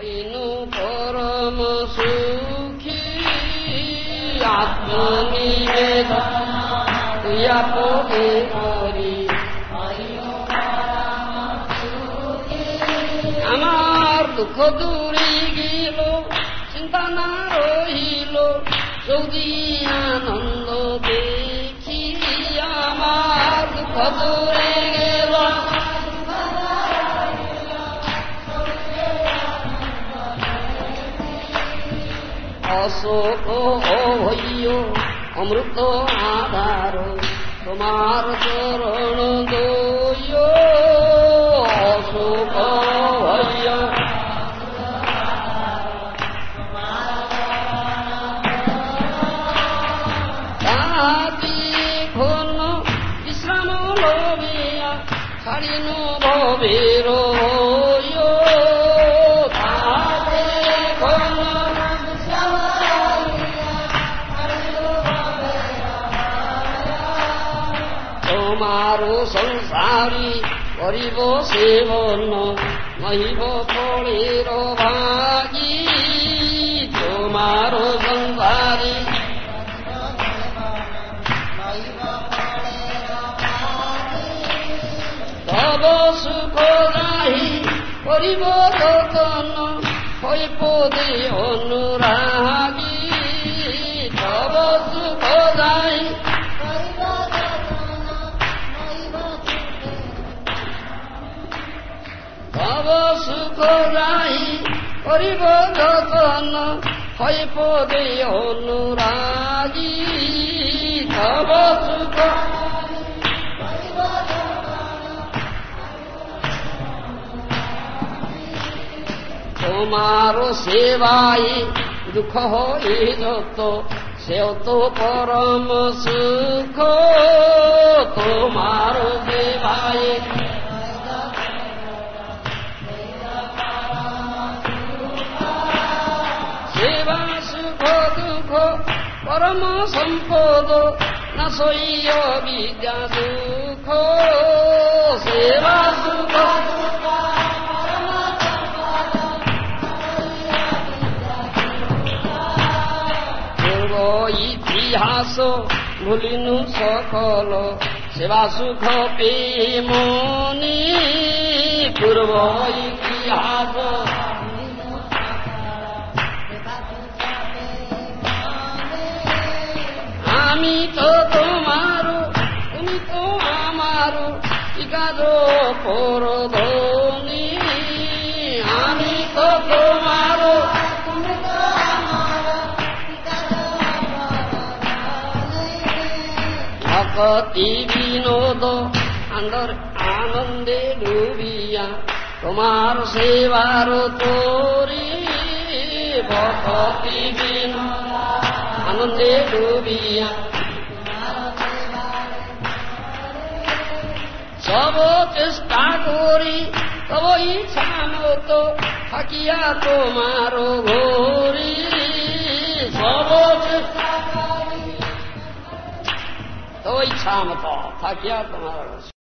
হইনু পরম সুখী আত্মনিবেদন তুইয়া পদে করি আমার দুঃখ দূরে গেল চিন্তা না রহিল যদি আনন্দ দেখি আমার দুঃখ দূরে গেল অশোক হইও অমৃত আধার তোমার চরণ দইও অশোক হইও তাহাতি ঘন বিশ্রাম লবিয়া ছাড়িনু ভবের তোমারো সংসারী করিব সেবন মহিব ফলের ভাগী তোমারো সংসারী তব সুখ রাহি করিব যতন হই পদে অনুরাগী তব সুখ রাহি তব সুখ রাহি করিব যতন হই পদে অনুরাগী তব সুখ তোমার সেবায় দুঃখ হয়ে যত সেও তো পরম সুখ তোমার সেবায় সেবা সুখ দুঃখ পরম সম্পদ না সইয় বিদ্যা সুখ সেবা সুখ পূর্ব ইতিহাস ভুলিনু সকল সেবা সুখ পেমনি পূর্ব ইতিহাস আমি তো তোমারো তুমি তো আমারো কাজ পরধনি আমি তো তোমারো ভক্তি বিনোদ আনন্দে ডুবিয়া তোমার সেবার তোরি ভক্তি বিনোদ আনন্দে ডুবিয়া সব চেষ্টা করি তব ইচ্ছা মতো থাকিয়া তোমার ঘোরি সব চেষ্টা করি তব ইচ্ছা মতো থাকিয়া তোমার